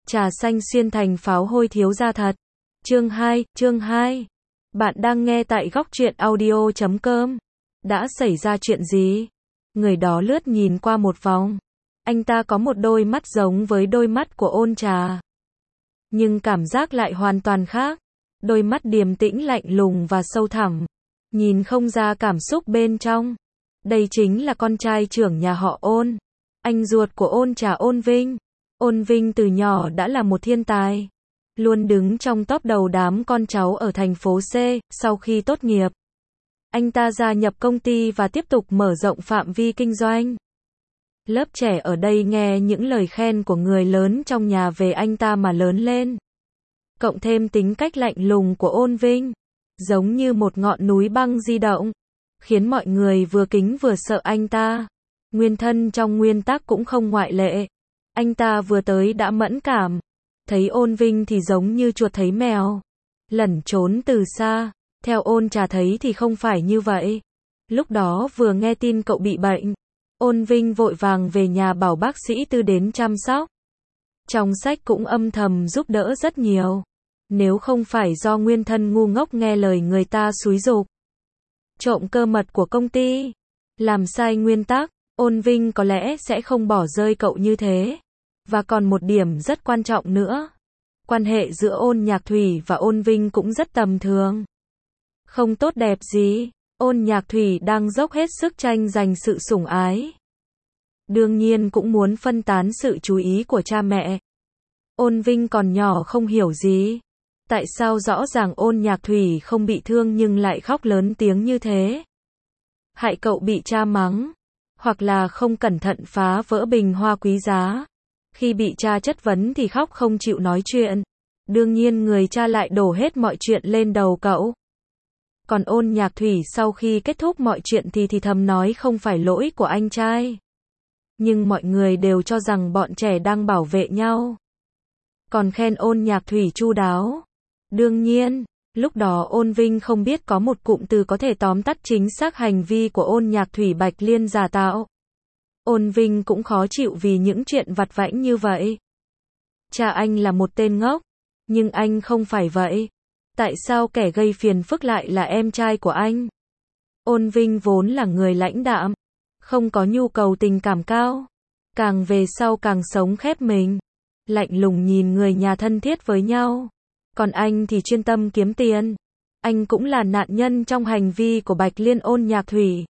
Trà xanh xuyên thành pháo hôi thiếu gia thật. Chương 2. Bạn đang nghe tại góc truyện audio.com. Đã xảy ra chuyện gì? Người đó lướt nhìn qua một vòng. Anh ta có một đôi mắt giống với đôi mắt của Ôn Trà. Nhưng cảm giác lại hoàn toàn khác. Đôi mắt điềm tĩnh lạnh lùng và sâu thẳm. Nhìn không ra cảm xúc bên trong. Đây chính là con trai trưởng nhà họ Ôn. Anh ruột của Ôn Trà, Ôn Vinh. Ôn Vinh từ nhỏ đã là một thiên tài. Luôn đứng trong top đầu đám con cháu ở thành phố C. Sau khi tốt nghiệp, anh ta gia nhập công ty và tiếp tục mở rộng phạm vi kinh doanh. Lớp trẻ ở đây nghe những lời khen của người lớn trong nhà về anh ta mà lớn lên. Cộng thêm tính cách lạnh lùng của Ôn Vinh, giống như một ngọn núi băng di động, khiến mọi người vừa kính vừa sợ anh ta. Nguyên thân trong nguyên tắc cũng không ngoại lệ. Anh ta vừa tới đã mẫn cảm. Thấy Ôn Vinh thì giống như chuột thấy mèo, lẩn trốn từ xa. Theo Ôn Trà thấy thì không phải như vậy. Lúc đó vừa nghe tin cậu bị bệnh, Ôn Vinh vội vàng về nhà bảo bác sĩ Tư đến chăm sóc. Trong sách cũng âm thầm giúp đỡ rất nhiều. Nếu không phải do nguyên thân ngu ngốc nghe lời người ta xúi giục, trộm cơ mật của công ty, làm sai nguyên tắc, Ôn Vinh có lẽ sẽ không bỏ rơi cậu như thế. Và còn một điểm rất quan trọng nữa. Quan hệ giữa Ôn Nhạc Thủy và Ôn Vinh cũng rất tầm thường. Không tốt đẹp gì. Ôn Nhạc Thủy đang dốc hết sức tranh giành sự sủng ái. Đương nhiên cũng muốn phân tán sự chú ý của cha mẹ. Ôn Vinh còn nhỏ không hiểu gì. Tại sao rõ ràng Ôn Nhạc Thủy không bị thương nhưng lại khóc lớn tiếng như thế? Hại cậu bị cha mắng. Hoặc là không cẩn thận phá vỡ bình hoa quý giá. Khi bị cha chất vấn thì khóc không chịu nói chuyện. Đương nhiên người cha lại đổ hết mọi chuyện lên đầu cậu. Còn Ôn Nhạc Thủy sau khi kết thúc mọi chuyện thì thầm nói không phải lỗi của anh trai. Nhưng mọi người đều cho rằng bọn trẻ đang bảo vệ nhau. Còn khen Ôn Nhạc Thủy chu đáo. Đương nhiên, lúc đó Ôn Vinh không biết có một cụm từ có thể tóm tắt chính xác hành vi của Ôn Nhạc Thủy Bạch Liên giả tạo. Ôn Vinh cũng khó chịu vì những chuyện vặt vãnh như vậy. Cha anh là một tên ngốc, nhưng anh không phải vậy. Tại sao kẻ gây phiền phức lại là em trai của anh? Ôn Vinh vốn là người lãnh đạm, không có nhu cầu tình cảm cao. Càng về sau càng sống khép mình, lạnh lùng nhìn người nhà thân thiết với nhau. Còn anh thì chuyên tâm kiếm tiền. Anh cũng là nạn nhân trong hành vi của Bạch Liên Ôn Nhạc Thủy.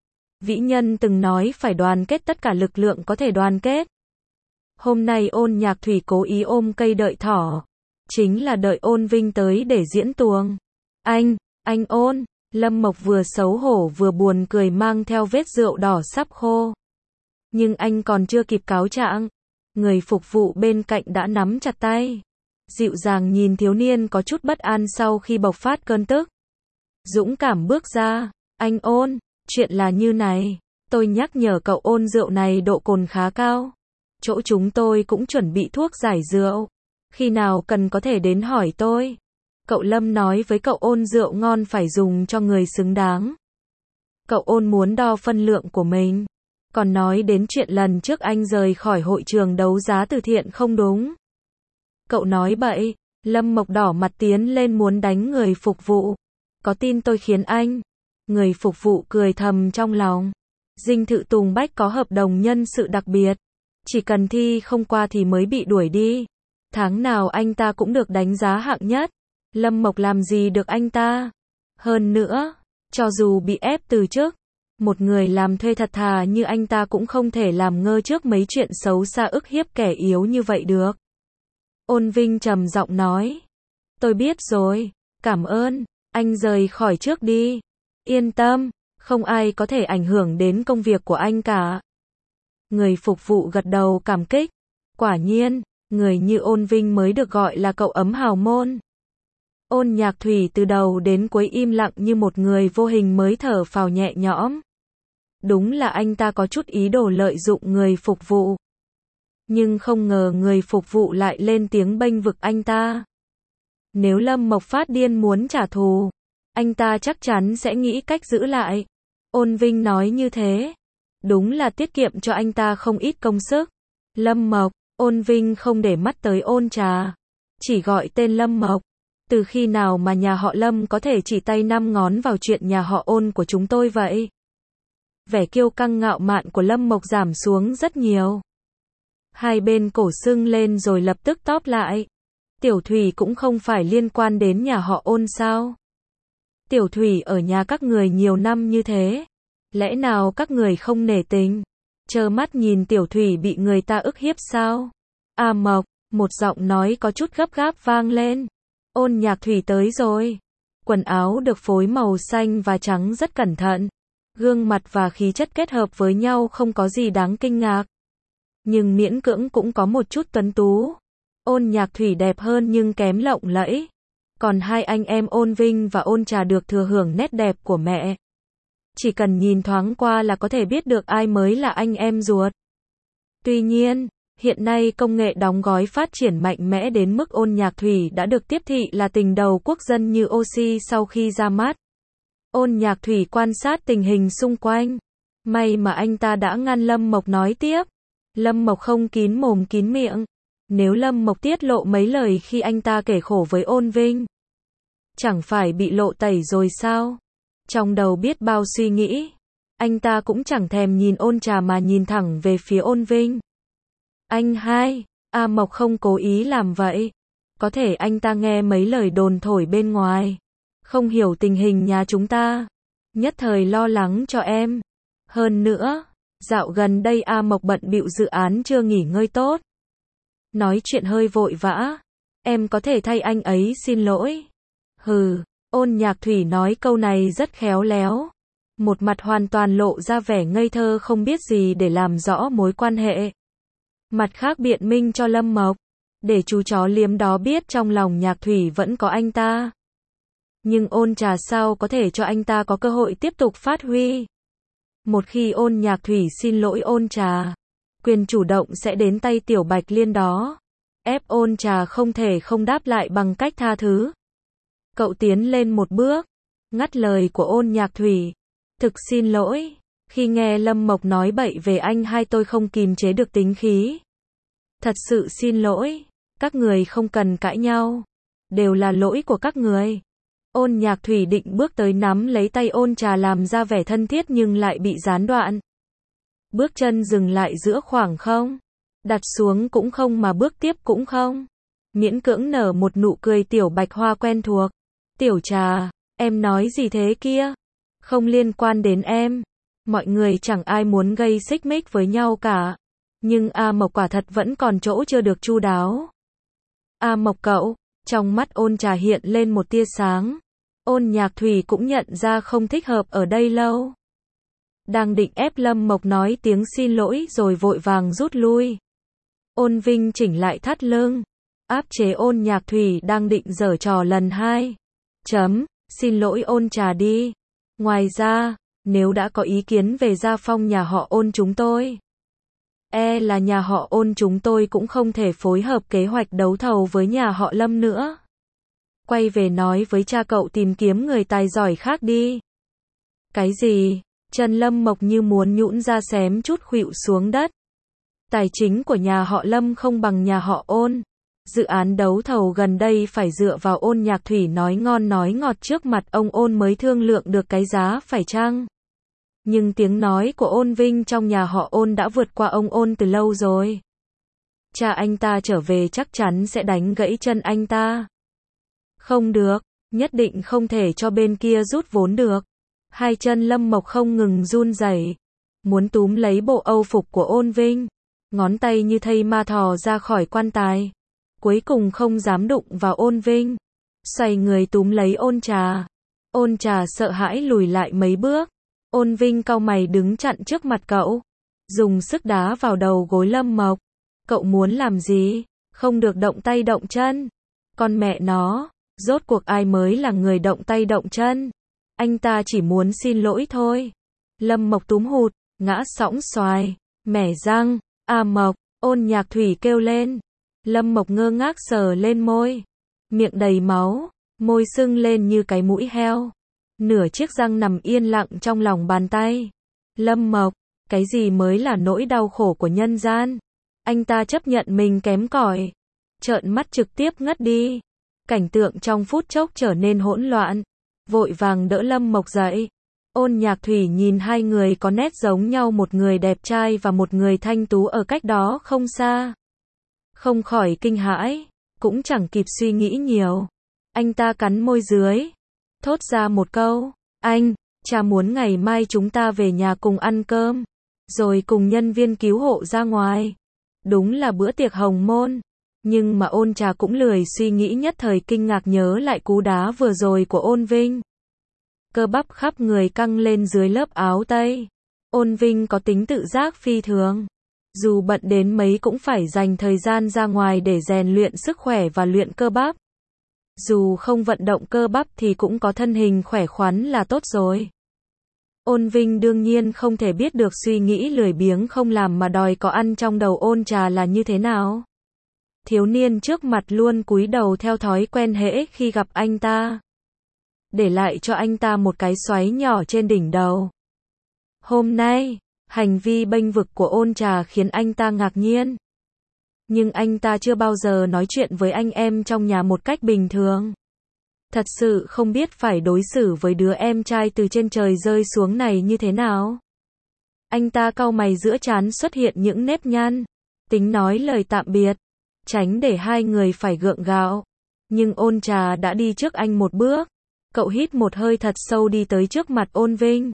Vĩ nhân từng nói phải đoàn kết tất cả lực lượng có thể đoàn kết. Hôm nay Ôn Nhạc Thủy cố ý ôm cây đợi thỏ. Chính là đợi Ôn Vinh tới để diễn tuồng. Anh Ôn, Lâm Mộc vừa xấu hổ vừa buồn cười mang theo vết rượu đỏ sắp khô. Nhưng anh còn chưa kịp cáo trạng. Người phục vụ bên cạnh đã nắm chặt tay. Dịu dàng nhìn thiếu niên có chút bất an sau khi bộc phát cơn tức. Dũng cảm bước ra. Anh Ôn, chuyện là như này. Tôi nhắc nhở cậu Ôn rượu này độ cồn khá cao. Chỗ chúng tôi cũng chuẩn bị thuốc giải rượu. Khi nào cần có thể đến hỏi tôi. Cậu Lâm nói với cậu Ôn rượu ngon phải dùng cho người xứng đáng. Cậu Ôn muốn đo phân lượng của mình. Còn nói đến chuyện lần trước anh rời khỏi hội trường đấu giá từ thiện không đúng. Cậu nói bậy. Lâm Mộc đỏ mặt tiến lên muốn đánh người phục vụ. Có tin tôi khiến anh? Người phục vụ cười thầm trong lòng. Dinh thự Tùng Bách có hợp đồng nhân sự đặc biệt. Chỉ cần thi không qua thì mới bị đuổi đi. Tháng nào anh ta cũng được đánh giá hạng nhất. Lâm Mộc làm gì được anh ta? Hơn nữa, cho dù bị ép từ chức, một người làm thuê thật thà như anh ta cũng không thể làm ngơ trước mấy chuyện xấu xa ức hiếp kẻ yếu như vậy được. Ôn Vinh trầm giọng nói. Tôi biết rồi, cảm ơn, anh rời khỏi trước đi. Yên tâm, không ai có thể ảnh hưởng đến công việc của anh cả. Người phục vụ gật đầu cảm kích. Quả nhiên, người như Ôn Vinh mới được gọi là cậu ấm hào môn. Ôn Nhạc Thủy từ đầu đến cuối im lặng như một người vô hình mới thở phào nhẹ nhõm. Đúng là anh ta có chút ý đồ lợi dụng người phục vụ. Nhưng không ngờ người phục vụ lại lên tiếng bênh vực anh ta. Nếu Lâm Mộc phát điên muốn trả thù, anh ta chắc chắn sẽ nghĩ cách giữ lại. Ôn Vinh nói như thế. Đúng là tiết kiệm cho anh ta không ít công sức. Lâm Mộc, Ôn Vinh không để mắt tới Ôn Trà, chỉ gọi tên Lâm Mộc. Từ khi nào mà nhà họ Lâm có thể chỉ tay 5 ngón vào chuyện nhà họ Ôn của chúng tôi vậy? Vẻ kiêu căng ngạo mạn của Lâm Mộc giảm xuống rất nhiều. Hai bên cổ sưng lên rồi lập tức tóp lại. Tiểu Thủy cũng không phải liên quan đến nhà họ Ôn sao? Tiểu Thủy ở nhà các người nhiều năm như thế. Lẽ nào các người không nể tình? Trơ mắt nhìn Tiểu Thủy bị người ta ức hiếp sao? A Mộc, một giọng nói có chút gấp gáp vang lên. Ôn Nhạc Thủy tới rồi. Quần áo được phối màu xanh và trắng rất cẩn thận. Gương mặt và khí chất kết hợp với nhau không có gì đáng kinh ngạc. Nhưng miễn cưỡng cũng có một chút tuấn tú. Ôn Nhạc Thủy đẹp hơn nhưng kém lộng lẫy. Còn hai anh em Ôn Vinh và Ôn Trà được thừa hưởng nét đẹp của mẹ. Chỉ cần nhìn thoáng qua là có thể biết được ai mới là anh em ruột. Tuy nhiên, hiện nay công nghệ đóng gói phát triển mạnh mẽ đến mức Ôn Nhạc Thủy đã được tiếp thị là tình đầu quốc dân như oxy sau khi ra mắt. Ôn Nhạc Thủy quan sát tình hình xung quanh. May mà anh ta đã ngăn Lâm Mộc nói tiếp. Lâm Mộc không kín mồm kín miệng. Nếu Lâm Mộc tiết lộ mấy lời khi anh ta kể khổ với Ôn Vinh, chẳng phải bị lộ tẩy rồi sao? Trong đầu biết bao suy nghĩ, anh ta cũng chẳng thèm nhìn Ôn Trà mà nhìn thẳng về phía Ôn Vinh. Anh hai, A Mộc không cố ý làm vậy. Có thể anh ta nghe mấy lời đồn thổi bên ngoài, không hiểu tình hình nhà chúng ta, nhất thời lo lắng cho em. Hơn nữa, dạo gần đây A Mộc bận bịu dự án chưa nghỉ ngơi tốt. Nói chuyện hơi vội vã, em có thể thay anh ấy xin lỗi. Hừ, Ôn Nhạc Thủy nói câu này rất khéo léo. Một mặt hoàn toàn lộ ra vẻ ngây thơ không biết gì để làm rõ mối quan hệ. Mặt khác biện minh cho Lâm Mộc, để chú chó liếm đó biết trong lòng Nhạc Thủy vẫn có anh ta. Nhưng Ôn Trà sao có thể cho anh ta có cơ hội tiếp tục phát huy. Một khi Ôn Nhạc Thủy xin lỗi Ôn Trà, quyền chủ động sẽ đến tay Tiểu Bạch Liên đó. Ép Ôn Trà không thể không đáp lại bằng cách tha thứ. Cậu tiến lên một bước, ngắt lời của Ôn Nhạc Thủy. Thực xin lỗi, khi nghe Lâm Mộc nói bậy về anh hai tôi không kìm chế được tính khí. Thật sự xin lỗi, các người không cần cãi nhau. Đều là lỗi của các người. Ôn Nhạc Thủy định bước tới nắm lấy tay Ôn Trà làm ra vẻ thân thiết nhưng lại bị gián đoạn. Bước chân dừng lại giữa khoảng không. Đặt xuống cũng không mà bước tiếp cũng không. Miễn cưỡng nở một nụ cười Tiểu Bạch Hoa quen thuộc. Tiểu Trà, em nói gì thế kia? Không liên quan đến em. Mọi người chẳng ai muốn gây xích mích với nhau cả. Nhưng A Mộc quả thật vẫn còn chỗ chưa được chu đáo. A Mộc cậu, trong mắt Ôn Trà hiện lên một tia sáng. Ôn Nhạc Thủy cũng nhận ra không thích hợp ở đây lâu. Đang định ép Lâm Mộc nói tiếng xin lỗi rồi vội vàng rút lui. Ôn Vinh chỉnh lại thắt lưng, áp chế Ôn Nhạc Thủy đang định giở trò lần hai. Xin lỗi Ôn Trà đi. Ngoài ra, nếu đã có ý kiến về gia phong nhà họ Ôn chúng tôi, là nhà họ Ôn chúng tôi cũng không thể phối hợp kế hoạch đấu thầu với nhà họ Lâm nữa. Quay về nói với cha cậu tìm kiếm người tài giỏi khác đi. Cái gì? Chân Lâm Mộc như muốn nhũn ra xém chút khuỵu xuống đất. Tài chính của nhà họ Lâm không bằng nhà họ Ôn. Dự án đấu thầu gần đây phải dựa vào Ôn Nhạc Thủy nói ngon nói ngọt trước mặt ông Ôn mới thương lượng được cái giá phải chăng. Nhưng tiếng nói của Ôn Vinh trong nhà họ Ôn đã vượt qua ông Ôn từ lâu rồi. Cha anh ta trở về chắc chắn sẽ đánh gãy chân anh ta. Không được, nhất định không thể cho bên kia rút vốn được. Hai chân Lâm Mộc không ngừng run rẩy, muốn túm lấy bộ âu phục của Ôn Vinh. Ngón tay như thây ma thò ra khỏi quan tài. Cuối cùng không dám đụng vào Ôn Vinh. Xoay người túm lấy Ôn Trà. Ôn Trà sợ hãi lùi lại mấy bước. Ôn Vinh cau mày đứng chặn trước mặt cậu. Dùng sức đá vào đầu gối Lâm Mộc. Cậu muốn làm gì? Không được động tay động chân. Con mẹ nó, rốt cuộc ai mới là người động tay động chân? Anh ta chỉ muốn xin lỗi thôi. Lâm Mộc túm hụt, ngã sõng xoài, mẻ răng. A Mộc, Ôn Nhạc Thủy kêu lên. Lâm Mộc ngơ ngác sờ lên môi. Miệng đầy máu, môi sưng lên như cái mũi heo. Nửa chiếc răng nằm yên lặng trong lòng bàn tay. Lâm Mộc, cái gì mới là nỗi đau khổ của nhân gian? Anh ta chấp nhận mình kém cỏi, trợn mắt trực tiếp ngất đi. Cảnh tượng trong phút chốc trở nên hỗn loạn, vội vàng đỡ Lâm Mộc dậy. Ôn Nhạc Thủy nhìn hai người có nét giống nhau, một người đẹp trai và một người thanh tú ở cách đó không xa. Không khỏi kinh hãi, cũng chẳng kịp suy nghĩ nhiều. Anh ta cắn môi dưới, thốt ra một câu, anh, cha muốn ngày mai chúng ta về nhà cùng ăn cơm, rồi cùng nhân viên cứu hộ ra ngoài. Đúng là bữa tiệc hồng môn. Nhưng mà Ôn Trà cũng lười suy nghĩ, nhất thời kinh ngạc nhớ lại cú đá vừa rồi của Ôn Vinh. Cơ bắp khắp người căng lên dưới lớp áo tây. Ôn Vinh có tính tự giác phi thường. Dù bận đến mấy cũng phải dành thời gian ra ngoài để rèn luyện sức khỏe và luyện cơ bắp. Dù không vận động cơ bắp thì cũng có thân hình khỏe khoắn là tốt rồi. Ôn Vinh đương nhiên không thể biết được suy nghĩ lười biếng không làm mà đòi có ăn trong đầu Ôn Trà là như thế nào. Thiếu niên trước mặt luôn cúi đầu theo thói quen hễ khi gặp anh ta, để lại cho anh ta một cái xoáy nhỏ trên đỉnh đầu. Hôm nay, hành vi bênh vực của Ôn Trà khiến anh ta ngạc nhiên. Nhưng anh ta chưa bao giờ nói chuyện với anh em trong nhà một cách bình thường. Thật sự không biết phải đối xử với đứa em trai từ trên trời rơi xuống này như thế nào. Anh ta cau mày, giữa trán xuất hiện những nếp nhăn, tính nói lời tạm biệt, tránh để hai người phải gượng gạo. Nhưng Ôn Trà đã đi trước anh một bước. Cậu hít một hơi thật sâu đi tới trước mặt Ôn Vinh,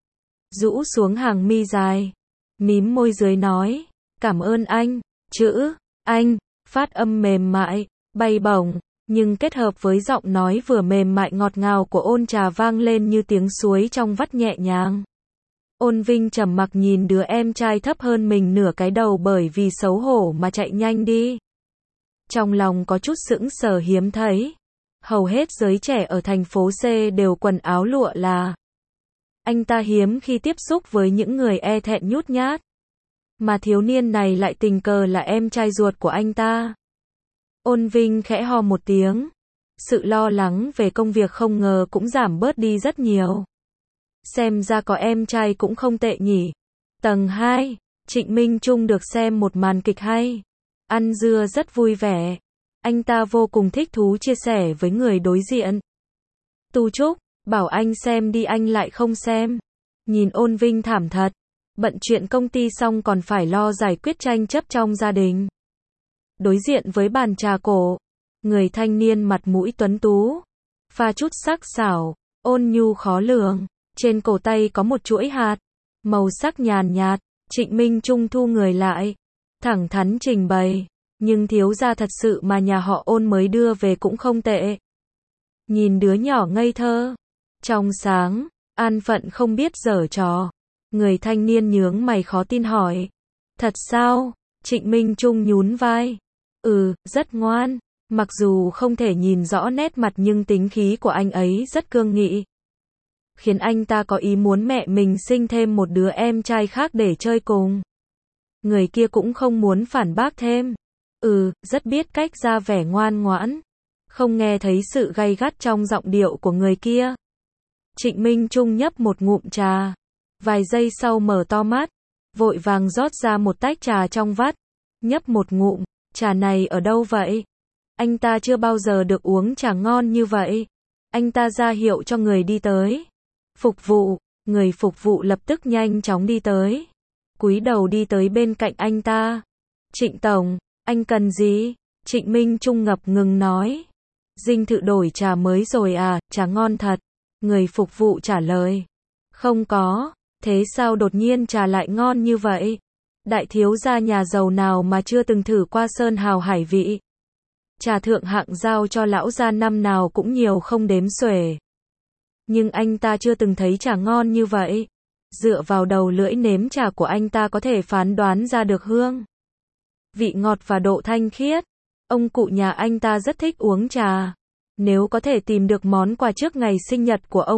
rũ xuống hàng mi dài, mím môi dưới nói, cảm ơn anh. Chữ anh phát âm mềm mại, bay bổng, nhưng kết hợp với giọng nói vừa mềm mại ngọt ngào của Ôn Trà vang lên như tiếng suối trong vắt nhẹ nhàng. Ôn Vinh trầm mặc nhìn đứa em trai thấp hơn mình nửa cái đầu bởi vì xấu hổ mà chạy nhanh đi. Trong lòng có chút sững sờ hiếm thấy. Hầu hết giới trẻ ở thành phố C đều quần áo lụa là. Anh ta hiếm khi tiếp xúc với những người e thẹn nhút nhát. Mà thiếu niên này lại tình cờ là em trai ruột của anh ta. Ôn Vinh khẽ ho một tiếng. Sự lo lắng về công việc không ngờ cũng giảm bớt đi rất nhiều. Xem ra có em trai cũng không tệ nhỉ. Tầng 2, Trịnh Minh Trung được xem một màn kịch hay. Ăn dưa rất vui vẻ. Anh ta vô cùng thích thú chia sẻ với người đối diện. Tu Trúc, bảo anh xem đi anh lại không xem. Nhìn Ôn Vinh thảm thật. Bận chuyện công ty xong còn phải lo giải quyết tranh chấp trong gia đình. Đối diện với bàn trà cổ, người thanh niên mặt mũi tuấn tú, pha chút sắc sảo, ôn nhu khó lường. Trên cổ tay có một chuỗi hạt, màu sắc nhàn nhạt. Trịnh Minh Trung thu người lại, thẳng thắn trình bày. Nhưng thiếu gia thật sự mà nhà họ Ôn mới đưa về cũng không tệ. Nhìn đứa nhỏ ngây thơ, trong sáng, an phận không biết giở trò. Người thanh niên nhướng mày khó tin hỏi. Thật sao? Trịnh Minh Trung nhún vai. Rất ngoan. Mặc dù không thể nhìn rõ nét mặt nhưng tính khí của anh ấy rất cương nghị. Khiến anh ta có ý muốn mẹ mình sinh thêm một đứa em trai khác để chơi cùng. Người kia cũng không muốn phản bác thêm. Rất biết cách ra vẻ ngoan ngoãn. Không nghe thấy sự gay gắt trong giọng điệu của người kia. Trịnh Minh Trung nhấp một ngụm trà. Vài giây sau mở to mắt. Vội vàng rót ra một tách trà trong vắt. Nhấp một ngụm. Trà này ở đâu vậy? Anh ta chưa bao giờ được uống trà ngon như vậy. Anh ta ra hiệu cho người đi tới. Phục vụ. Người phục vụ lập tức nhanh chóng đi tới. Cúi đầu đi tới bên cạnh anh ta. Trịnh tổng, anh cần gì? Trịnh Minh Trung ngập ngừng nói. Dinh thự đổi trà mới rồi à, trà ngon thật. Người phục vụ trả lời. Không có, thế sao đột nhiên trà lại ngon như vậy? Đại thiếu gia nhà giàu nào mà chưa từng thử qua sơn hào hải vị. Trà thượng hạng giao cho lão gia năm nào cũng nhiều không đếm xuể. Nhưng anh ta chưa từng thấy trà ngon như vậy. Dựa vào đầu lưỡi nếm trà của anh ta có thể phán đoán ra được hương, vị ngọt và độ thanh khiết. Ông cụ nhà anh ta rất thích uống trà. Nếu có thể tìm được món quà trước ngày sinh nhật của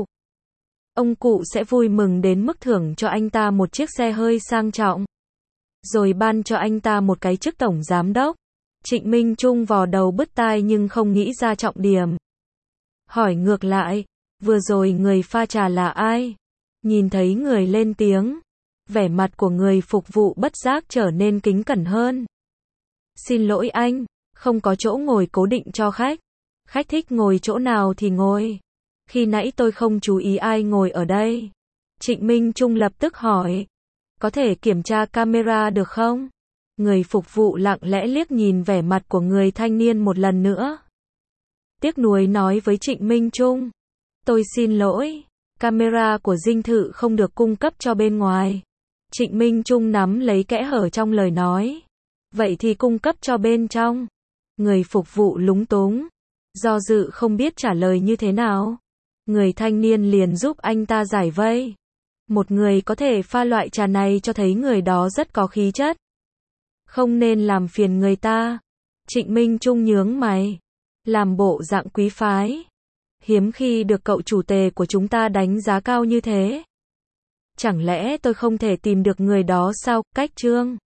ông cụ sẽ vui mừng đến mức thưởng cho anh ta một chiếc xe hơi sang trọng. Rồi ban cho anh ta một cái chức tổng giám đốc. Trịnh Minh Trung vò đầu bứt tai nhưng không nghĩ ra trọng điểm. Hỏi ngược lại, vừa rồi người pha trà là ai? Nhìn thấy người lên tiếng, Vẻ mặt của người phục vụ bất giác trở nên kính cẩn hơn. Xin lỗi anh, không có chỗ ngồi cố định cho khách. Khách thích ngồi chỗ nào thì ngồi. Khi nãy tôi không chú ý ai ngồi ở đây. Trịnh Minh Trung lập tức hỏi. Có thể kiểm tra camera được không? Người phục vụ lặng lẽ liếc nhìn vẻ mặt của người thanh niên một lần nữa. Tiếc nuối nói với Trịnh Minh Trung. Tôi xin lỗi, camera của dinh thự không được cung cấp cho bên ngoài. Trịnh Minh Trung nắm lấy kẽ hở trong lời nói. Vậy thì cung cấp cho bên trong. Người phục vụ lúng túng, do dự không biết trả lời như thế nào. Người thanh niên liền giúp anh ta giải vây. Một người có thể pha loại trà này cho thấy người đó rất có khí chất. Không nên làm phiền người ta. Trịnh Minh Trung nhướng mày, làm bộ dạng quý phái. Hiếm khi được cậu chủ tề của chúng ta đánh giá cao như thế. Chẳng lẽ tôi không thể tìm được người đó sao? Cách Trương